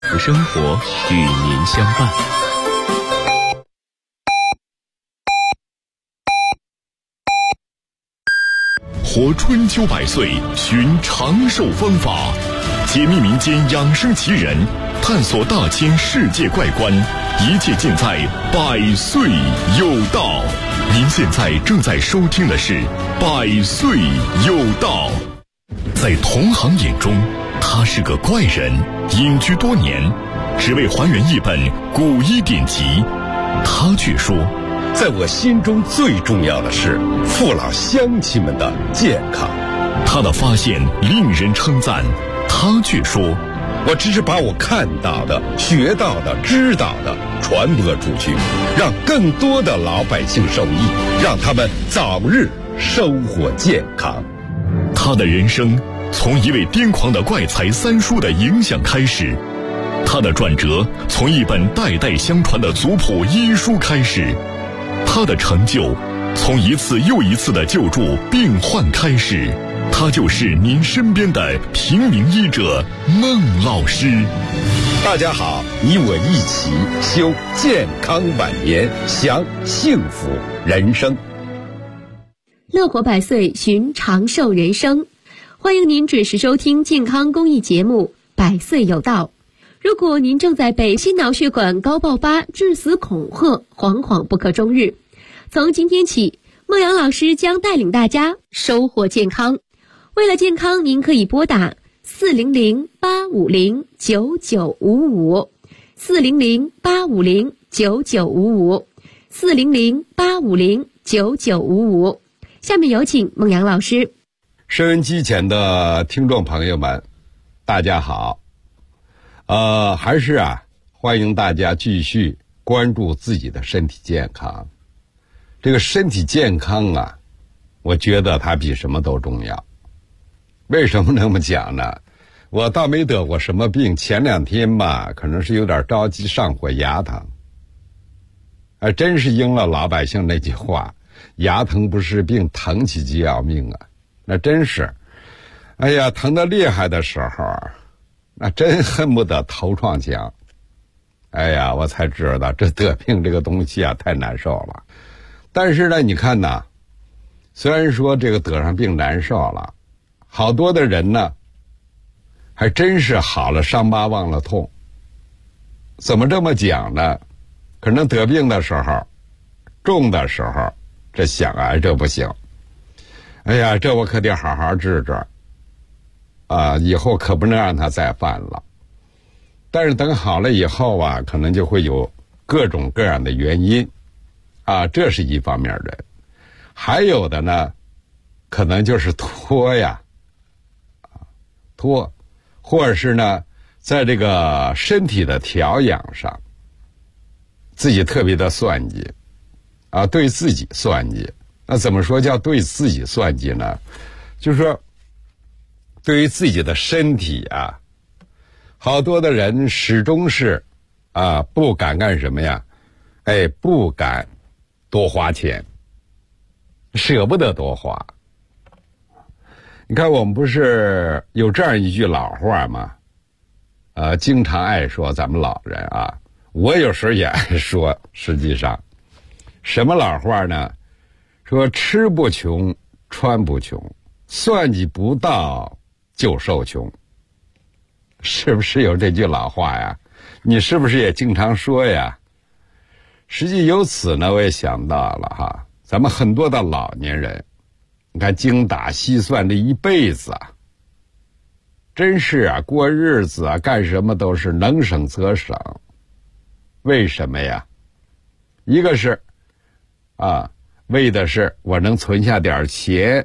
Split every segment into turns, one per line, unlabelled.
生活与您相伴。
活春秋百岁，寻长寿方法，解密民间养生奇人，探索大千世界怪观，一切尽在百岁有道。您现在正在收听的是百岁有道。在同行眼中，他是个怪人，隐居多年，只为还原一本古医典籍。他却说，
在我心中最重要的是父老乡亲们的健康。
他的发现令人称赞，他却说，
我只是把我看到的、学到的、知道的传播出去，让更多的老百姓受益，让他们早日收获健康。
他的人生从一位癫狂的怪才三叔的影响开始，他的转折从一本代代相传的族谱医书开始，他的成就从一次又一次的救助病患开始。他就是您身边的平民医者孟老师。
大家好，你我一起修健康晚年，享幸福人生。
乐活百岁，寻长寿人生。欢迎您准时收听健康公益节目《百岁有道》。如果您正在被心脑血管高爆发、致死恐吓，惶惶不可终日，从今天起，孟阳老师将带领大家收获健康。为了健康，您可以拨打400-850-9955 400-850-9955 400-850-9955。下面有请孟阳老师。
收音机前的听众朋友们，大家好。还是欢迎大家继续关注自己的身体健康。这个身体健康我觉得它比什么都重要。为什么那么讲呢？我倒没得过什么病，前2天可能是有点着急上火牙疼，真是应了老百姓那句话，牙疼不是病，疼起就要命啊。那真是，疼得厉害的时候，那真恨不得头撞墙。我才知道这得病这个东西太难受了。但是呢，你看虽然说这个得上病难受了，好多的人呢，还真是好了伤疤忘了痛。怎么这么讲呢？可能得病的时候，重的时候，这想这不行。这我可得好好治治。以后可不能让他再犯了。但是等好了以后可能就会有各种各样的原因。这是一方面的。还有的呢，可能就是拖，或者是呢，在这个身体的调养上，自己特别的算计，对自己算计。那怎么说叫对自己算计呢？就是说，对于自己的身体好多的人始终是不敢干什么呀？不敢多花钱，舍不得多花。你看我们不是有这样一句老话吗？经常爱说咱们老人我有时候也爱说。实际上什么老话呢？说吃不穷，穿不穷，算计不到就受穷。是不是有这句老话呀？你是不是也经常说呀？实际由此呢，我也想到了咱们很多的老年人，你看精打细算这一辈子真是过日子干什么都是能省则省。为什么呀？一个是为的是我能存下点钱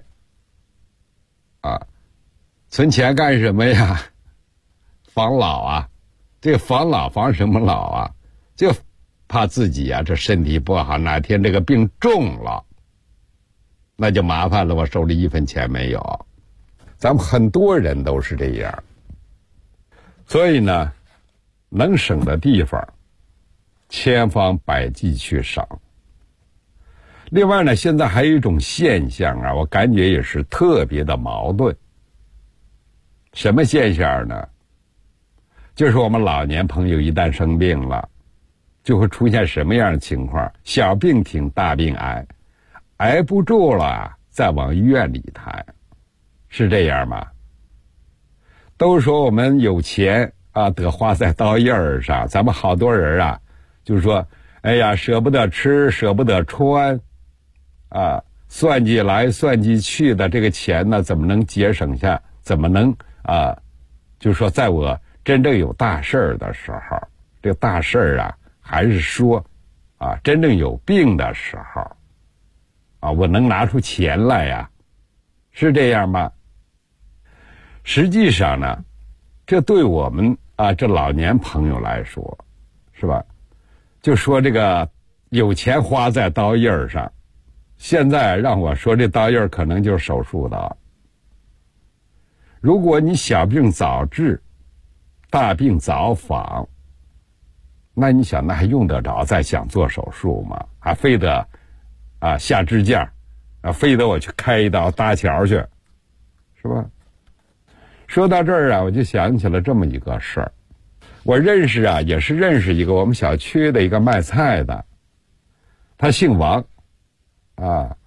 存钱干什么呀？防老这个防老防什么老就怕自己这身体不好，哪天这个病重了，那就麻烦了，我手里一分钱没有。咱们很多人都是这样。所以呢，能省的地方千方百计去省。另外呢，现在还有一种现象我感觉也是特别的矛盾。什么现象呢？ 就是我们老年朋友一旦生病了，就会出现什么样的情况？小病挺，大病挨，挨不住了再往医院里抬，是这样吗？都说我们有钱啊，得花在刀刃上。咱们好多人啊，就是说，哎呀，舍不得吃，舍不得穿，啊，算计来算计去的这个钱呢，怎么能节省下？怎么能啊？就是说，在我真正有大事儿的时候，这个大事儿啊，还是说啊，真正有病的时候，啊，我能拿出钱来呀，是这样吗？实际上呢，这对我们啊这老年朋友来说，是吧？就说这个有钱花在刀刃上，现在让我说这刀刃可能就是手术刀。如果你小病早治，大病早防，那你想那还用得着再想做手术吗？还非得啊下支架啊，非得我去开一刀搭桥去，是吧？说到这儿啊，我就想起了这么一个事儿。我认识啊，也是认识一个我们小区的一个卖菜的，他姓王，啊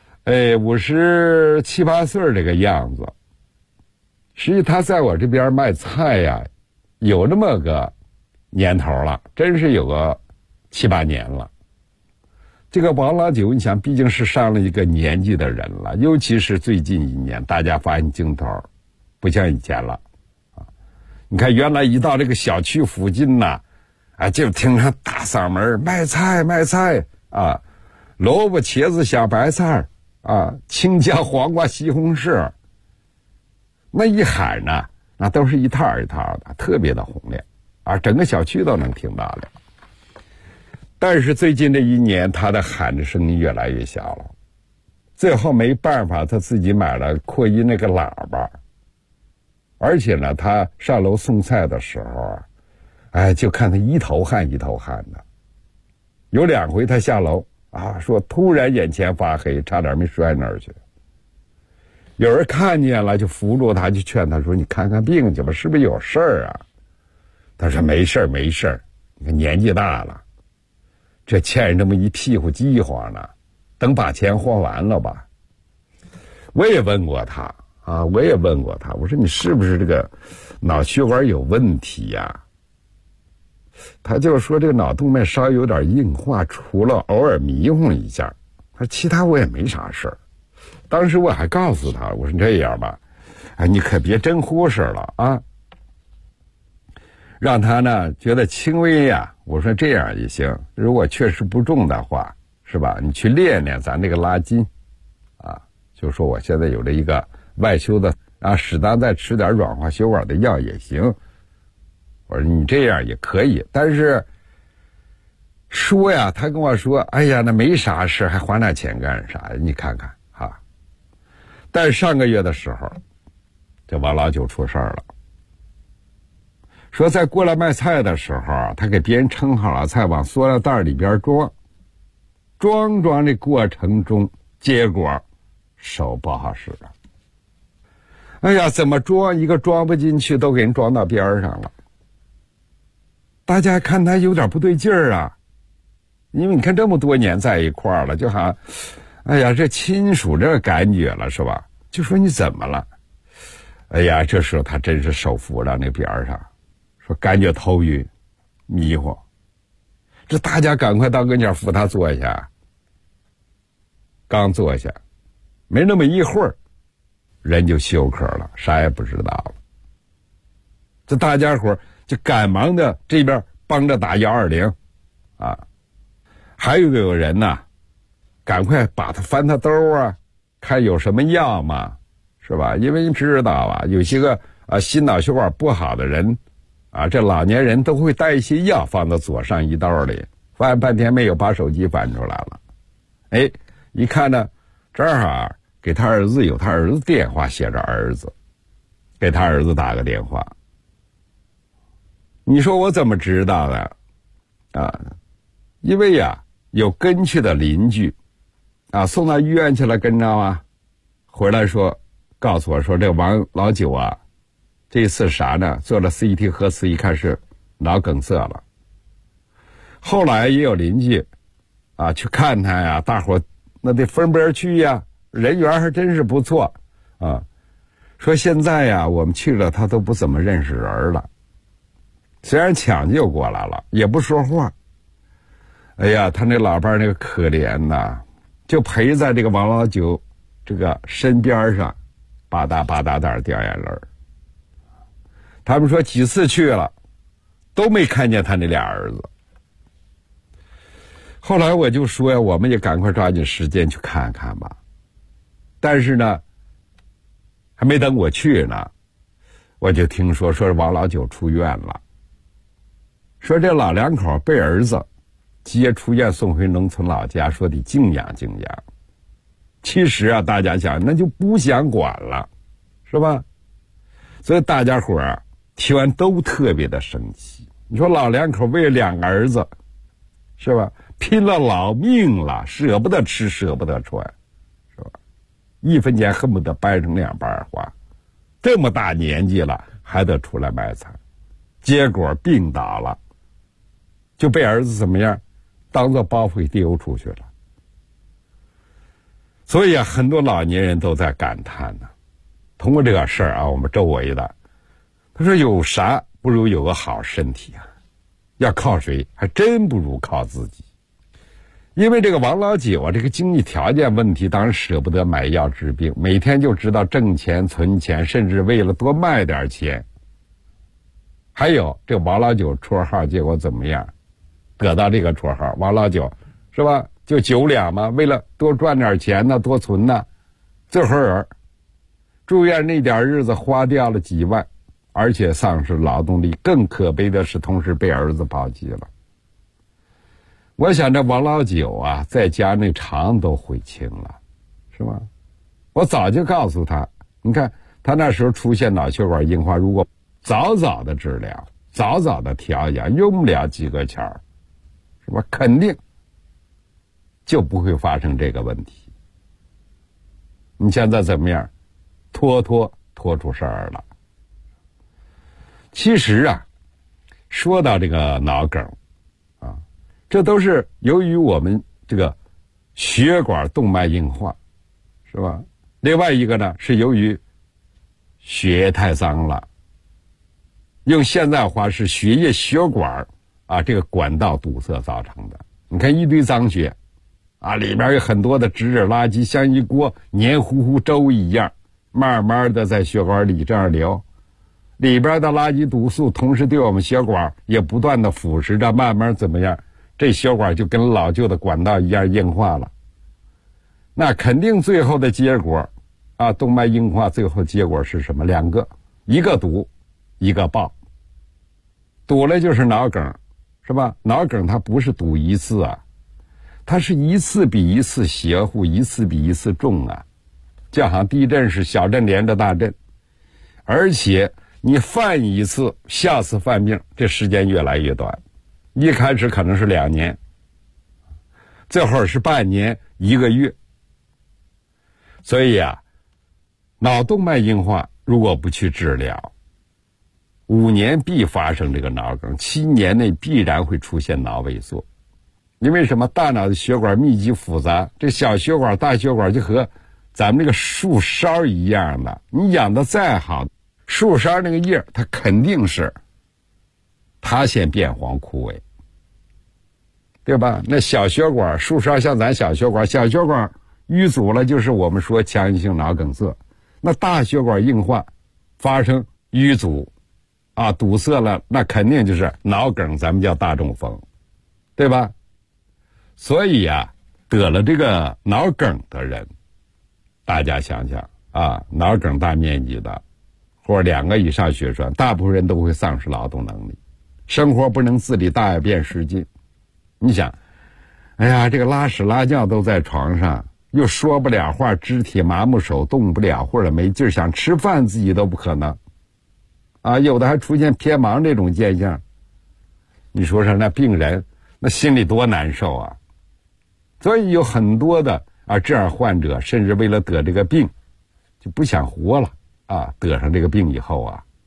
，57、8岁这个样子。实际他在我这边卖菜呀，有那么个年头了，真是有个7、8年了。这个王老九，你想，毕竟是上了一个年纪的人了，尤其是最近1年，大家发现劲头不像以前了，啊，你看原来一到这个小区附近呐，啊，就听他大嗓门卖菜卖菜啊，萝卜、茄子、小白菜啊，青椒、黄瓜、西红柿，那一喊呢，那都是一套一套的，特别的洪亮啊，整个小区都能听到了。但是最近这1年，他的喊的声音越来越小了，最后没办法，他自己买了扩音那个喇叭。而且呢，他上楼送菜的时候啊，哎，就看他一头汗一头汗的。有2回他下楼啊，说突然眼前发黑，差点没摔那儿去。有人看见了，就扶住他，就劝他说：“你看看病去吧，是不是有事儿啊？”他说：“没事儿，没事儿，你看年纪大了，这欠人这么一屁股饥荒呢，等把钱还完了吧。”我也问过他啊，我说你是不是这个脑血管有问题呀？他就说这个脑动脉稍微有点硬化，除了偶尔迷糊一下，他说其他我也没啥事儿。当时我还告诉他，我说这样吧，哎，你可别真忽视了啊，让他呢觉得轻微呀。我说这样也行，如果确实不重的话，是吧？你去练练咱这个拉筋，啊，就说我现在有了一个外修的啊，适当再吃点软化血管的药也行。我说你这样也可以，但是说呀，他跟我说，哎呀，那没啥事，还还那钱干啥呀？你看看哈。但是上个月的时候，这王老九出事儿了，说在过来卖菜的时候，他给别人称好了菜，往塑料袋里边装的过程中，结果手不好使了。哎呀，怎么装一个装不进去，都给人装到边上了。大家看他有点不对劲儿啊，因为你看这么多年在一块儿了，就好像，哎呀，这亲属这个感觉了，是吧？就说你怎么了？哎呀，这时候他真是手扶到那边上，说感觉头晕、迷糊。这大家赶快到跟前扶他坐下。刚坐下，没那么一会儿，人就休克了，啥也不知道了。这大家伙就赶忙的这边帮着打120，啊，还有人呢，赶快把他翻他兜啊，看有什么药嘛，是吧？因为你知道啊，有些个心脑血管不好的人啊，这老年人都会带一些药放到左上衣兜里，发现半天没有，把手机翻出来了，哎，一看呢，正好给他儿子有他儿子电话，写着儿子，给他儿子打个电话。你说我怎么知道的啊？因为呀，有跟去的邻居啊，送到医院去了，跟着啊，回来说告诉我说，这王老九啊这一次啥呢？做了 CT 核磁，一看是脑梗塞了。后来也有邻居啊去看他呀，大伙那得分边去呀，人缘还真是不错啊。说现在呀，我们去了他都不怎么认识人了，虽然抢救过来了，也不说话。哎呀，他那老伴儿那个可怜呐，就陪在这个王老九这个身边上，吧嗒吧嗒的掉眼泪。他们说几次去了，都没看见他那俩儿子。后来我就说呀，我们也赶快抓紧时间去看看吧。但是呢，还没等我去呢，我就听说王老九出院了，说这老两口被儿子接出院送回农村老家，说得静养静养。其实啊，大家想那就不想管了，是吧？所以大家伙啊听完都特别的生气。你说老两口为了两个儿子，是吧？拼了老命了，舍不得吃，舍不得穿，是吧？一分钱恨不得掰成两半花，这么大年纪了还得出来卖惨，结果病倒了，就被儿子怎么样，当做包袱给丢出去了。所以啊，很多老年人都在感叹呢。通过这个事儿啊，我们周围的，他说有啥不如有个好身体啊，要靠谁还真不如靠自己。因为这个王老九啊，这个经济条件问题，当然舍不得买药治病，每天就知道挣钱存钱，甚至为了多卖点钱。还有这个王老九绰号，结果怎么样？得到这个绰号王老九，是吧？就9两嘛，为了多赚点钱呢，多存呢，最后人住院那点日子花掉了几万，而且丧失劳动力。更可悲的是，同时被儿子抛弃了。我想这王老九啊，在家那肠都悔青了，是吧？我早就告诉他，你看他那时候出现脑血管硬化，如果早早的治疗，早早的调养，用不了几个钱儿，是吧？肯定就不会发生这个问题。你现在怎么样？拖出事儿了。其实啊，说到这个脑梗啊，这都是由于我们这个血管动脉硬化，是吧？另外一个呢，是由于血液太脏了，用现在话是血液血管啊这个管道堵塞造成的。你看一堆脏血啊，里边有很多的直质垃圾，像一锅黏糊糊粥一样，慢慢的在血管里这样流，里边的垃圾毒素同时对我们血管也不断的腐蚀着，慢慢怎么样，这血管就跟老旧的管道一样硬化了。那肯定最后的结果啊，动脉硬化最后结果是什么？两个，一个堵，一个爆。堵了就是脑梗，是吧？脑梗它不是堵一次啊，它是一次比一次邪乎，一次比一次重啊。就好像地震是小震连着大震，而且你犯一次，下次犯病这时间越来越短，一开始可能是2年，最后是半年1个月。所以啊，脑动脉硬化如果不去治疗，5年必发生这个脑梗，7年内必然会出现脑萎缩。因为什么？大脑的血管密集复杂，这小血管大血管就和咱们这个树梢一样的，你养的再好，树梢那个叶它肯定是塌陷变黄枯萎，对吧？那小血管树梢像咱小血管淤阻了，就是我们说强硬性脑梗塞。那大血管硬化发生淤阻啊，堵塞了，那肯定就是脑梗，咱们叫大中风，对吧？所以啊，得了这个脑梗的人，大家想想啊，脑梗大面积的，或者2个以上血栓，大部分人都会丧失劳动能力，生活不能自理，大便失禁。你想，哎呀，这个拉屎拉尿都在床上，又说不了话，肢体麻木，手动不了，或者没劲儿，想吃饭自己都不可能啊，有的还出现偏盲这种现象。你说说那病人那心里多难受啊。所以有很多的啊这样患者，甚至为了得这个病就不想活了啊，得上这个病以后啊，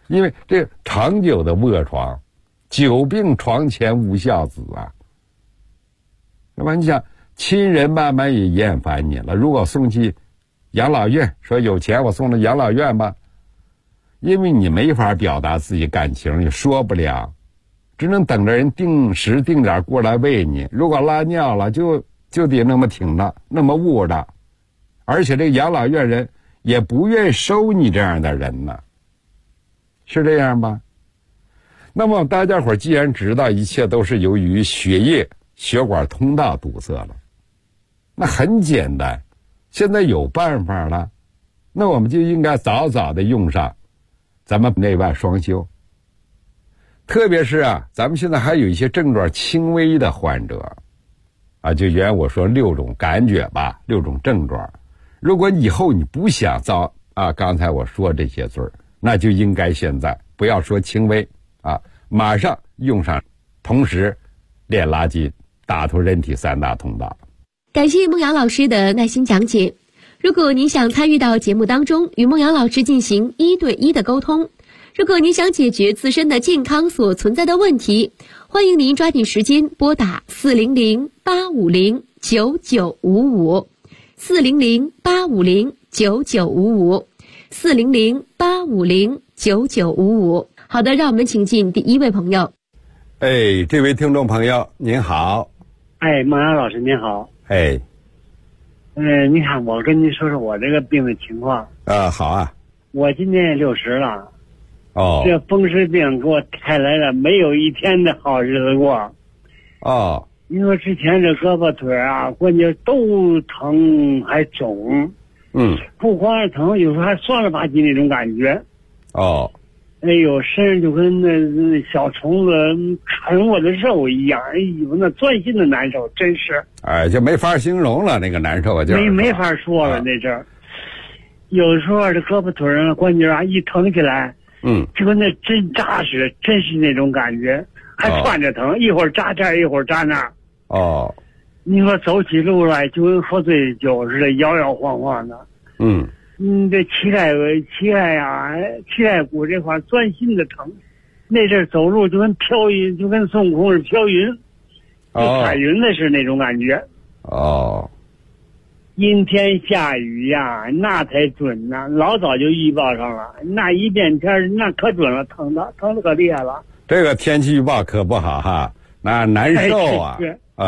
因为这长久的卧床，久病床前无孝子啊。那么你想，亲人慢慢也厌烦你了。如果送去养老院，说有钱我送到养老院吧，因为你没法表达自己感情，也说不了，只能等着人定时定点过来喂你。如果拉尿了，就得那么挺的，那么捂的，而且这养老院人也不愿意收你这样的人呢，是这样吧？那么大家伙既然知道一切都是由于血液血管通道堵塞了，那很简单，现在有办法了，那我们就应该早早的用上咱们内外双修。特别是咱们现在还有一些症状轻微的患者就原我说6种感觉吧，6种症状。如果以后你不想遭刚才我说这些罪儿，那就应该现在不要说轻微马上用上，同时练拉筋，打通人体3大通道。
感谢孟瑶老师的耐心讲解。如果您想参与到节目当中，与孟瑶老师进行1对1的沟通，如果您想解决自身的健康所存在的问题，欢迎您抓紧时间拨打400-850-9955 400-850-9955 400-850-9955。好的，让我们请进第一位朋友。
这位听众朋友您好。
孟瑶老师您好。你看，我跟您说说我这个病的情况。
好啊。
我今年也60了。
这
风湿病给我带来了没有一天的好日子过。你说之前这胳膊腿关节都疼还肿。不光是疼，有时候还酸了吧唧那种感觉。身上就跟那小虫子啃我的肉一样，那钻心的难受，真是。
就没法形容了，那个难受就是
没法说了那阵儿。有时候这胳膊腿上关节一疼起来，就跟那针扎似的，真是那种感觉，还窜着疼，一会儿扎这儿，一会儿扎那儿。你说走起路来就跟喝醉酒似的，摇摇晃晃的。这膝盖骨这块钻心的疼，那阵走路就跟飘云，就跟孙悟空是飘云，踩云的是那种感觉。阴天下雨那才准呢，老早就预报上了，那一变天那可准了，疼的可厉害了。
这个天气预报可不好哈，那难受啊。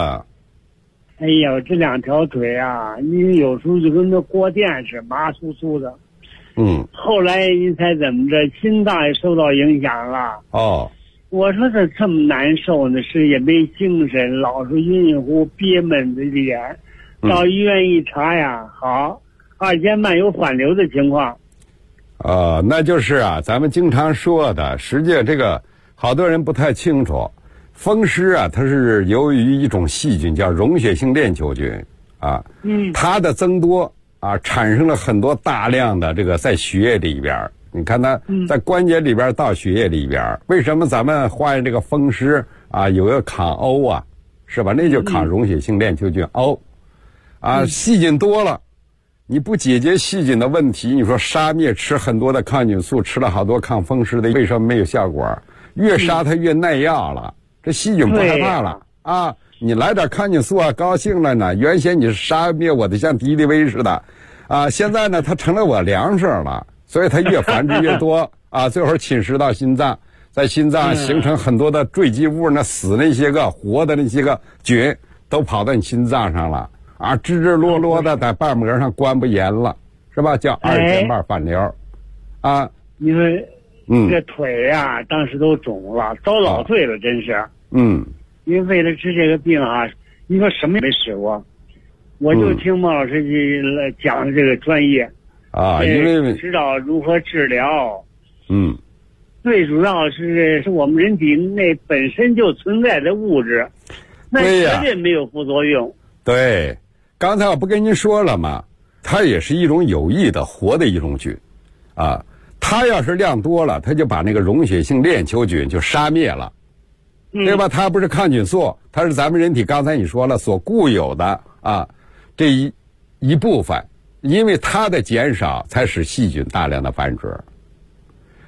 这2条腿你有时候就跟那锅垫似的，麻酥酥的。后来你猜怎么着，心脏也受到影响了。我说这么难受呢，是也没精神，老是晕晕乎憋闷的脸。到医院一查好，2间半有反流的情况。
那就是咱们经常说的，实际这个好多人不太清楚。风湿它是由于一种细菌叫溶血性链球菌它的增多产生了很多大量的这个在血液里边，你看它在关节里边到血液里边，为什么咱们患这个风湿有个抗欧是吧？那就抗溶血性链球菌欧细菌多了，你不解决细菌的问题，你说杀灭吃很多的抗菌素，吃了好多抗风湿的，为什么没有效果？越杀它越耐药了。这细菌不害怕了你来点抗菌素高兴了呢。原先你是杀灭我的像敌敌畏似的现在呢它成了我粮食了，所以它越繁殖越多最后侵蚀到心脏，在心脏形成很多的坠积物，那死那些个活的那些个菌都跑到你心脏上了支支落落的在瓣膜上关不严了，是吧？叫2间半反流
因为这腿当时都肿了，遭老罪了，真是。因为为了治这个病你说什么也没使过，我就听孟老师讲这个专业
因为
知道如何治疗。最主要是我们人体内本身就存在的物质，那绝对没有副作用。
对，刚才我不跟您说了吗？它也是一种有益的活的一种菌它要是量多了，它就把那个溶血性链球菌就杀灭了，对吧？它不是抗菌素，它是咱们人体刚才你说了所固有的这一部分，因为它的减少才使细菌大量的繁殖。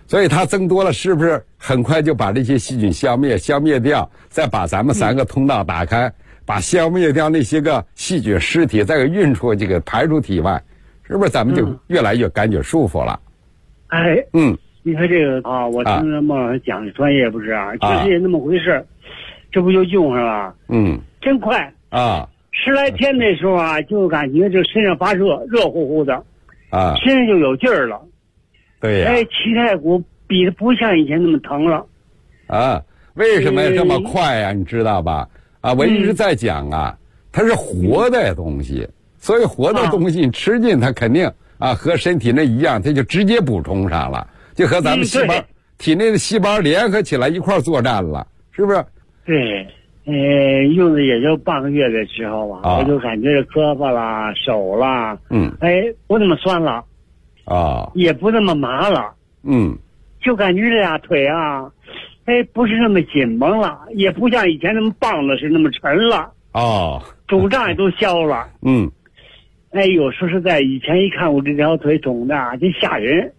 所以它增多了，是不是很快就把这些细菌消灭掉，再把咱们3个通道打开，把消灭掉那些个细菌尸体，再给运出这个排出体外，是不是咱们就越来越感觉舒服了？
你看这个啊，我听着孟老师讲的专业不是啊，确实也那么回事，这不就用上了？真快啊！10来天的时候啊，就感觉这身上发热，热乎乎的，身上就有劲儿了。
对呀。
脐带骨比的不像以前那么疼了。
为什么这么快呀？你知道吧？我一直在讲它是活的东西，所以活的东西你吃进它肯定和身体那一样，它就直接补充上了，就和咱们细胞体内的细胞联合起来一块作战了，是不是？
对，用的也就半个月的时候我就感觉胳膊啦、手啦，不那么酸了，也不那么麻了，就感觉这俩腿不是那么紧绷了，也不像以前那么棒子是那么沉了，肿胀也都消了，有说实在，以前一看我这条腿肿的真吓人，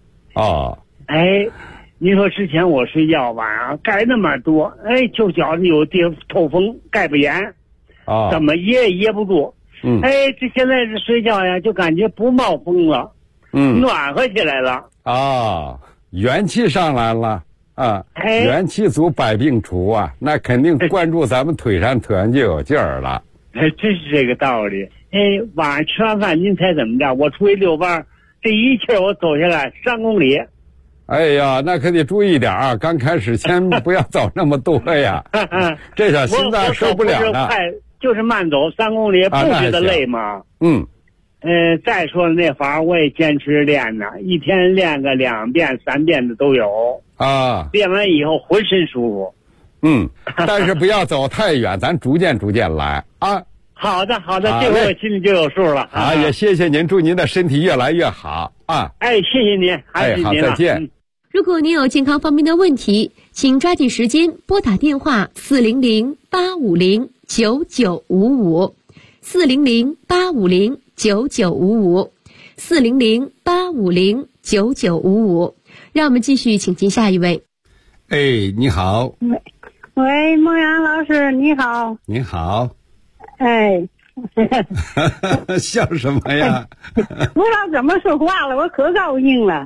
你说之前我睡觉晚上盖那么多，就觉着有透风盖不严，怎么噎不住，这现在这睡觉呀就感觉不冒风了，暖和起来了，
元气上来了元气足百病除那肯定关注咱们腿上就有劲儿了，
真是这个道理。晚上吃完饭您猜怎么着？我出去遛弯，这一气我走下来3公里。
哎呀，那可得注意点刚开始先不要走那么多呀，这小心脏受不了了。
就是慢走3公里，不觉得累吗？再说那法我也坚持练呢，一天练个2遍3遍的都有练完以后浑身舒服。
但是不要走太远，咱逐渐来
好的，这回我心里就有数了
也谢谢您，祝您的身体越来越好
谢谢您，
好，再见。
如果您有健康方面的问题，请抓紧时间拨打电话400-850-9955 400-850-9955 400-850-9955。让我们继续请进下一位。
你好。
喂，孟阳老师，你好。
你好。笑什么呀？
不知道怎么说话了，我可高兴了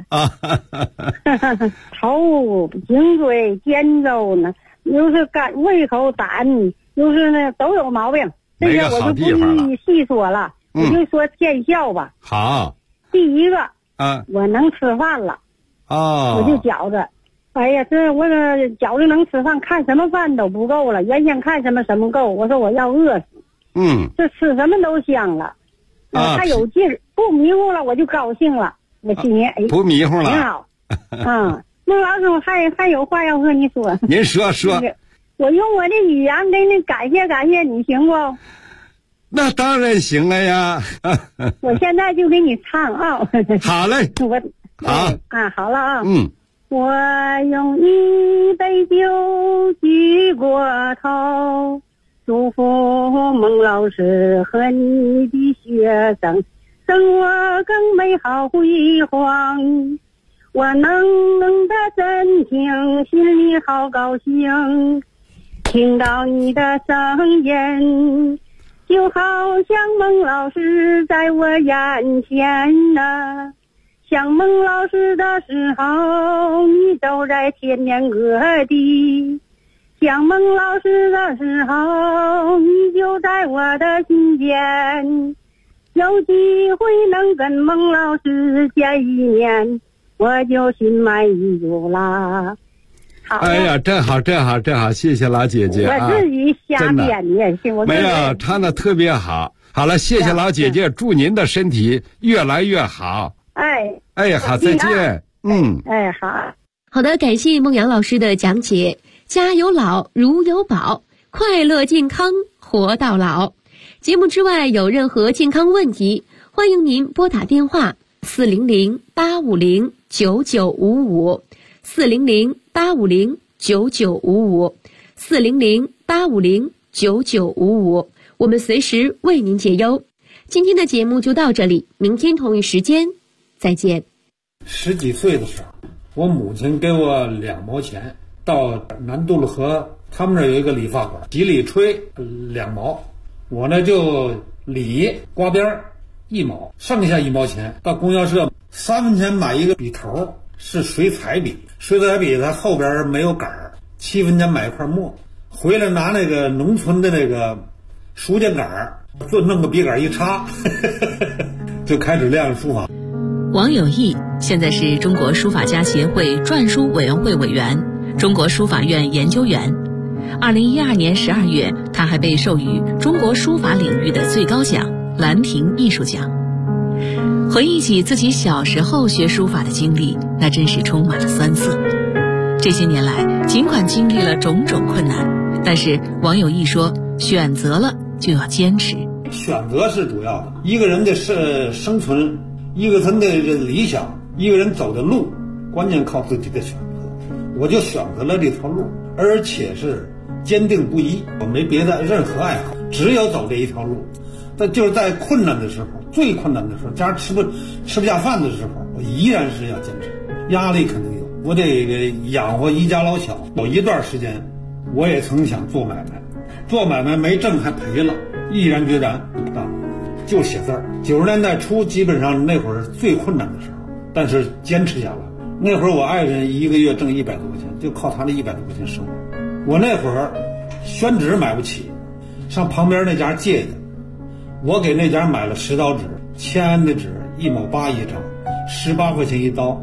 头、颈椎、肩周呢，又是胃口、胆，又是那都有毛病。这些我就不一细说了，我就说见效吧。
好。
第一个我能吃饭了我就觉着我这觉着能吃饭，看什么饭都不够了，原先看什么够，我说我要饿死。这吃什么都香了，还有劲儿，不迷糊了，我就高兴了。我心里
不迷糊了，
挺好。孟老师，我还有话要和你说。
您说。
我用我的语言给你感谢，你行不？
那当然行了呀。
我现在就给你唱
好嘞。
好了我用一杯酒举过头，祝福孟老师和你的学生生活更美好辉煌。我能的真听，心里好高兴，听到你的声音，就好像孟老师在我眼前呢。想孟老师的时候，你都在天南各地。想孟老师的时候，你就在我的心间。有机会能跟孟老师见一面，我就心满意足啦。
哎呀，真好，谢谢老姐姐
我自己瞎编的，
没有，唱的特别好。好了，谢谢老姐姐，祝您的身体越来越好。好，再见。
好。
好的，感谢孟阳老师的讲解。家有老，如有宝，快乐健康活到老。节目之外有任何健康问题，欢迎您拨打电话400-850-9955 400-850-9955 400-850-9955，我们随时为您解忧。今天的节目就到这里，明天同一时间再见。
10几岁的时候， 我母亲给我2毛钱，到南渡路河他们这有一个理发馆，洗理吹2毛，我呢就理刮边1毛，剩下1毛钱到供销社3分钱买一个笔头，是水彩笔，水彩笔它后边没有杆儿，7分钱买一块墨，回来拿那个农村的那个书架杆儿，就弄个笔杆一插就开始练书法。
王有义现在是中国书法家协会篆书委员会委员、中国书法院研究员。2012年12月，他还被授予中国书法领域的最高奖兰亭艺术奖。回忆起自己小时候学书法的经历，那真是充满了酸涩。这些年来，尽管经历了种种困难，但是王有义说，选择了就要坚持。
选择是主要的，一个人的生存，一个人的理想，一个人走的路，关键靠自己的选择。我就选择了这条路，而且是坚定不移，我没别的任何爱好，只有走这一条路。但就是在困难的时候，最困难的时候，家吃不下饭的时候，我依然是要坚持。压力肯定有，我得养活一家老小。有一段时间，我也曾想做买卖，做买卖没挣还赔了，毅然决然不干，就写字儿。90年代初，基本上那会儿最困难的时候，但是坚持下来。那会儿我爱人1个月挣100多块钱，就靠他那100多块钱生活。我那会儿宣纸买不起，上旁边那家借的。我给那家买了10刀纸，签安的纸1毛8一张，18块钱一刀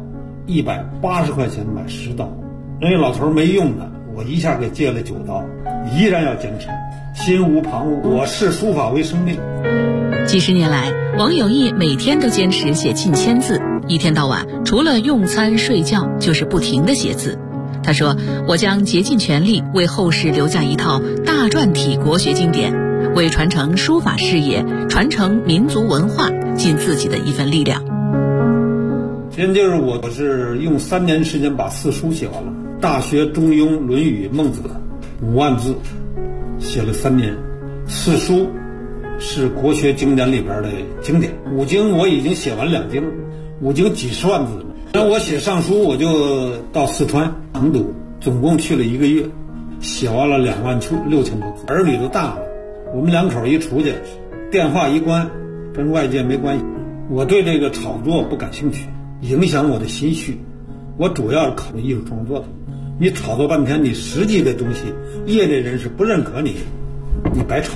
，180块钱买10刀。人家老头没用的，我一下给借了9刀，依然要坚持，心无旁骛。我视书法为生命。
几十年来，王有义每天都坚持写近1000字，一天到晚除了用餐睡觉就是不停地写字。他说，我将竭尽全力为后世留下一套大篆体国学经典，为传承书法事业、传承民族文化尽自己的一份力量。
现就是我是用3年时间把4书写完了，《大学》《中庸》《论语》《孟子》5万字，写了3年。4书是国学经典里边的经典，5经我已经写完2经，5经几十万字了。那我写上书，我就到四川成都，总共去了1个月，写完了26000多字。儿女都大了，我们2口一出去，电话一关，跟外界没关系。我对这个炒作不感兴趣，影响我的心绪。我主要是考虑艺术创作的。你炒作半天，你实际的东西，业内人士不认可你，你白炒。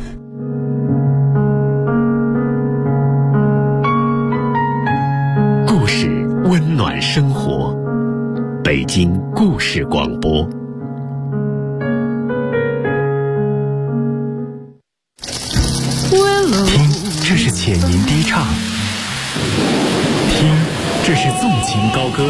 故事温暖生活，北京故事广播。听，这是浅吟低唱；听，这是纵情高歌；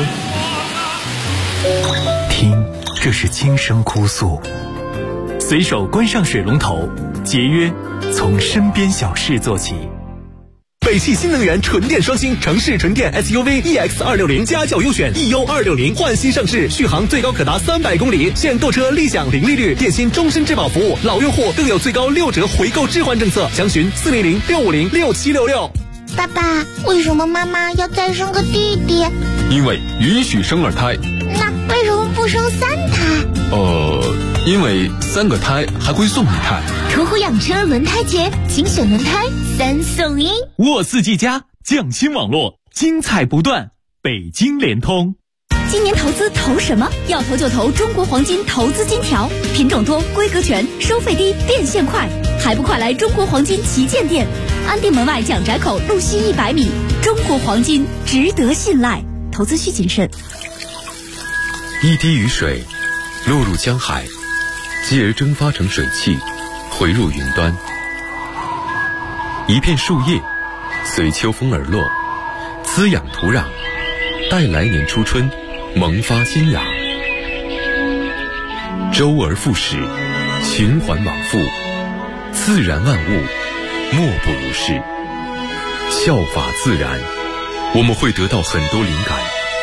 听，这是轻声哭诉。随手关上水龙头，节约从身边小事做起。
北汽新能源纯电双星城市纯电 SUV EX260家轿优选 EU260换新上市，续航最高可达300公里，现购车立享零利率，电信终身质保服务，老用户更有最高6折回购置换政策，详询400-650-6766。
爸爸，为什么妈妈要再生个弟弟？
因为允许生2胎。
那为什么不生3胎？
因为3个胎还会送1胎。
途虎养车轮胎节，精选轮胎3送1。
沃斯技嘉匠心网络，精彩不断。北京联通。
今年投资投什么？要投就投中国黄金投资金条，品种多，规格全，收费低，变现快，还不快来中国黄金旗舰店，安定门外蒋宅口路西100米。中国黄金值得信赖，投资需谨慎。
一滴雨水落入江海，继而蒸发成水汽，回入云端。一片树叶随秋风而落，滋养土壤，待来年初春萌发新芽。周而复始，循环往复，自然万物莫不如是。效法自然，我们会得到很多灵感。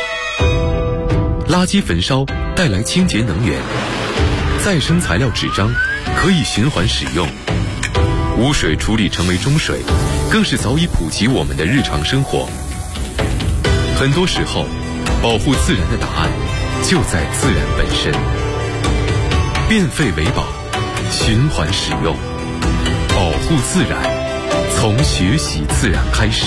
垃圾焚烧带来清洁能源，再生材料纸张可以循环使用，污水处理成为中水，更是早已普及我们的日常生活。很多时候，保护自然的答案就在自然本身。变废为宝，循环使用，保护自然，从学习自然开始。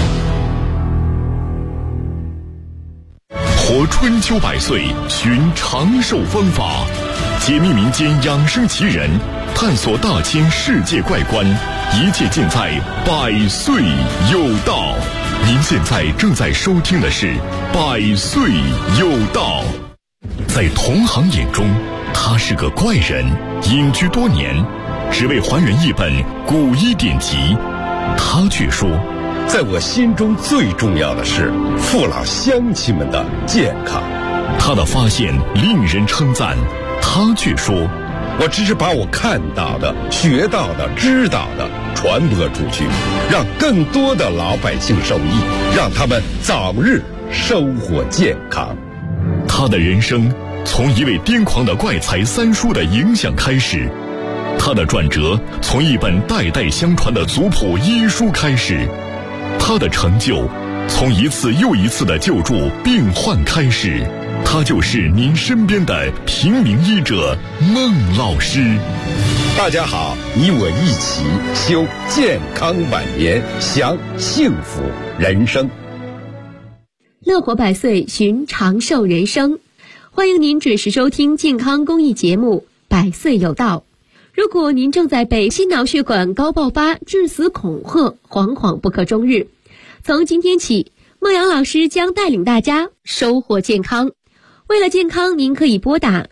活春秋百岁，寻长寿方法，解密民间养生奇人，探索大千世界怪观，一切尽在百岁有道。您现在正在收听的是百岁有道。在同行眼中，他是个怪人，隐居多年，只为还原一本古医典籍。他却说，
在我心中最重要的是父老乡亲们的健康。
他的发现令人称赞，他却说，
我只是把我看到的、学到的、知道的传播出去，让更多的老百姓受益，让他们早日收获健康。
他的人生从一位癫狂的怪才三叔的影响开始，他的转折从一本代代相传的族谱医书开始，他的成就从一次又一次的救助病患开始。他就是您身边的平民医者孟老师。
大家好，你我一起修健康晚年，享幸福人生。
乐活百岁，寻长寿人生。欢迎您准时收听健康公益节目《百岁有道》。如果您正在被心脑血管高爆发、致死恐吓，惶惶不可终日，从今天起，孟阳老师将带领大家收获健康。为了健康，您可以拨打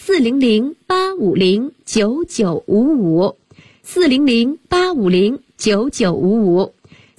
400-850-9955 400-850-9955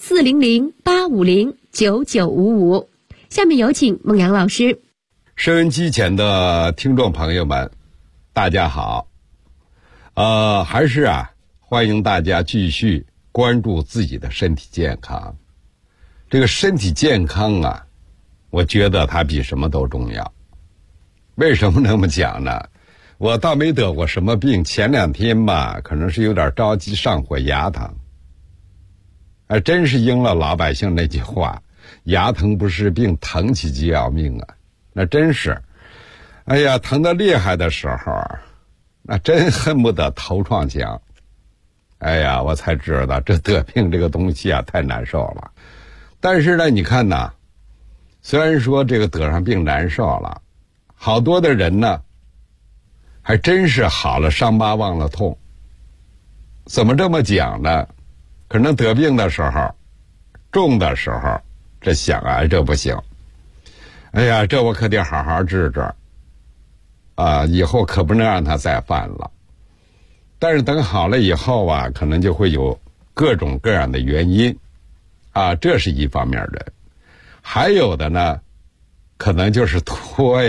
400-850-9955。下面有请孟阳老师。
收音机前的听众朋友们，大家好。还是欢迎大家继续关注自己的身体健康。这个身体健康我觉得它比什么都重要。为什么那么讲呢？我倒没得过什么病，前2天可能是有点着急上火牙疼。真是应了老百姓那句话，牙疼不是病，疼起就要命啊。那真是，哎呀，疼得厉害的时候，那真恨不得头撞墙。哎呀，我才知道这得病这个东西太难受了。但是呢，你看虽然说这个得上病难受了，好多的人呢，还真是好了伤疤忘了痛。怎么这么讲呢？可能得病的时候，重的时候，这想这不行。哎呀，这我可得好好治治以后可不能让他再犯了。但是等好了以后可能就会有各种各样的原因这是一方面的。还有的呢，可能就是拖，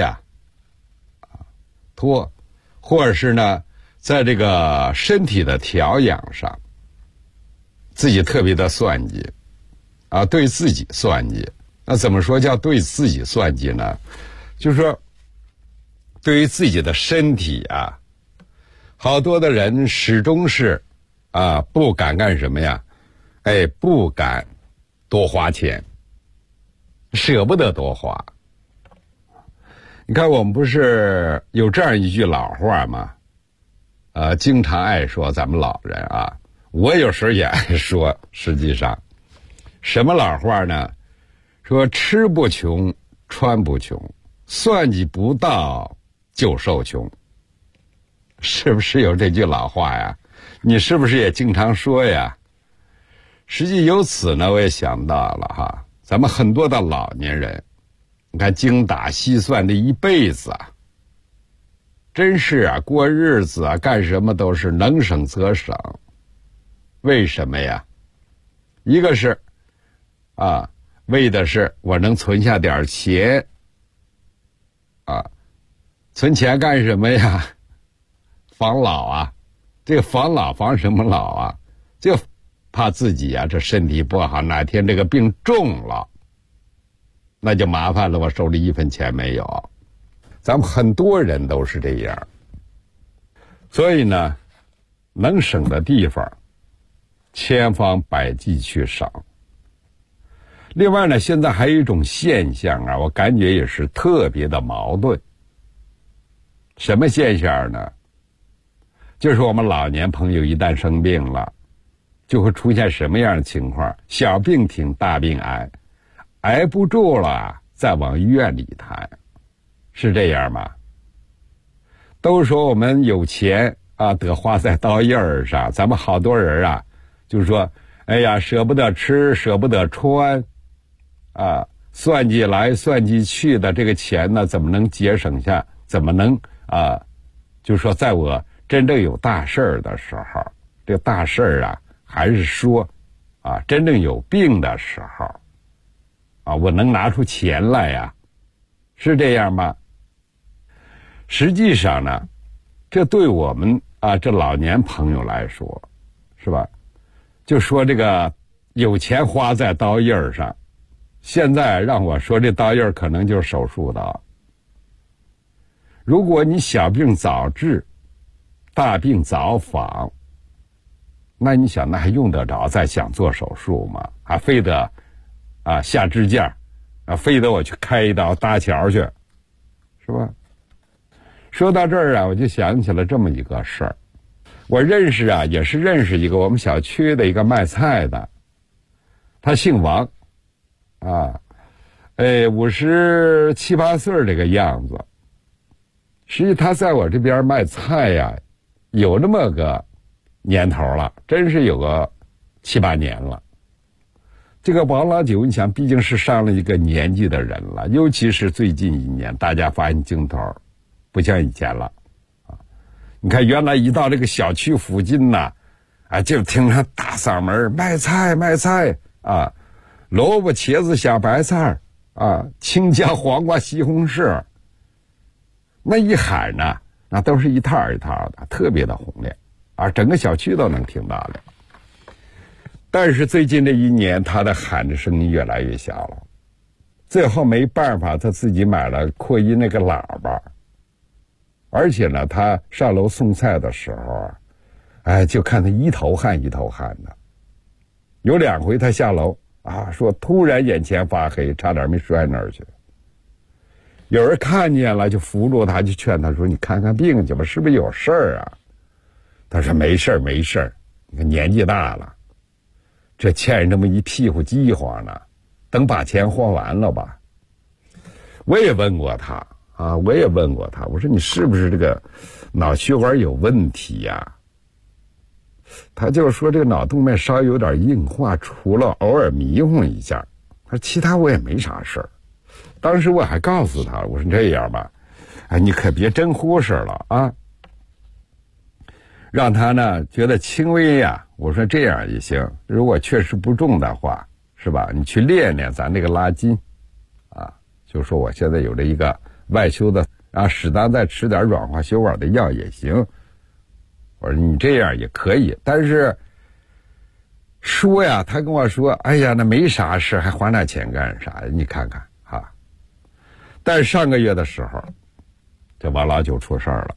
或者是呢，在这个身体的调养上，自己特别的算计对自己算计。那怎么说叫对自己算计呢？就是说，对于自己的身体好多的人始终是不敢干什么呀？不敢多花钱，舍不得多花。你看我们不是有这样一句老话吗？经常爱说咱们老人我有时候也爱说。实际上什么老话呢？说吃不穷，穿不穷，算计不到就受穷。是不是有这句老话呀？你是不是也经常说呀？实际由此呢，我也想到了咱们很多的老年人，你看精打细算的一辈子真是过日子干什么都是能省则省。为什么呀？一个是为的是我能存下点钱存钱干什么呀？防老这个防老防什么老就怕自己这身体不好，哪天这个病重了，那就麻烦了，我手里一分钱没有。咱们很多人都是这样。所以呢，能省的地方千方百计去省。另外呢，现在还有一种现象我感觉也是特别的矛盾什么现象呢？就是我们老年朋友一旦生病了，就会出现什么样的情况？小病挺，大病挨，挨不住了再往医院里抬，是这样吗？都说我们有钱啊，得花在刀刃上。咱们好多人啊，就是说，哎呀，舍不得吃，舍不得穿，啊，算计来算计去的这个钱呢，怎么能节省下？怎么能啊？就是说，在我真正有大事儿的时候，这个大事儿啊，还是说，啊，真正有病的时候，啊，我能拿出钱来呀，是这样吗？实际上呢，这对我们啊这老年朋友来说，是吧？就说这个有钱花在刀刃上，现在让我说这刀刃可能就是手术刀。如果你小病早治，大病早防，那你想那还用得着再想做手术吗？还非得啊下支架，啊非得我去开一刀搭桥去，是吧？说到这儿啊，我就想起了这么一个事儿。我认识啊，也是认识一个我们小区的一个卖菜的，他姓王，啊，57、8岁这个样子。实际他在我这边卖菜呀，有那么个年头了，真是有个7、8年了。这个王老九，你想，毕竟是上了一个年纪的人了，尤其是最近1年，大家发现劲头不像以前了，啊！你看原来一到这个小区附近呐，啊，就听他大嗓门卖菜卖菜啊，萝卜、茄子、小白菜啊，青椒、黄瓜、西红柿，那一喊呢，那都是一套一套的，特别的洪亮啊，整个小区都能听到的。但是最近这1年，他的喊的声音越来越小了，最后没办法，他自己买了扩音那个喇叭。而且呢，他上楼送菜的时候啊，哎，就看他一头汗一头汗的。有2回他下楼啊，说突然眼前发黑，差点没摔那儿去。有人看见了，就扶住他，就劝他说：“你看看病去吧，是不是有事儿啊？”他说：“没事儿，没事儿，你看年纪大了，这欠人这么一屁股饥荒呢，等把钱花完了吧。”我也问过他。啊，我也问过他，我说你是不是这个脑血管有问题呀？他就说这个脑动脉稍微有点硬化，除了偶尔迷糊一下，他说其他我也没啥事儿。当时我还告诉他，我说这样吧，哎，你可别真忽视了啊，让他呢觉得轻微呀。我说这样也行，如果确实不重的话，是吧？你去练练咱这个拉筋，啊，就说我现在有这一个外修的啊，适当再吃点软化血管的药也行。我说你这样也可以，但是说呀，他跟我说，哎呀，那没啥事，还花那钱干啥呀？你看看啊。但是上个月的时候，这王老九出事儿了，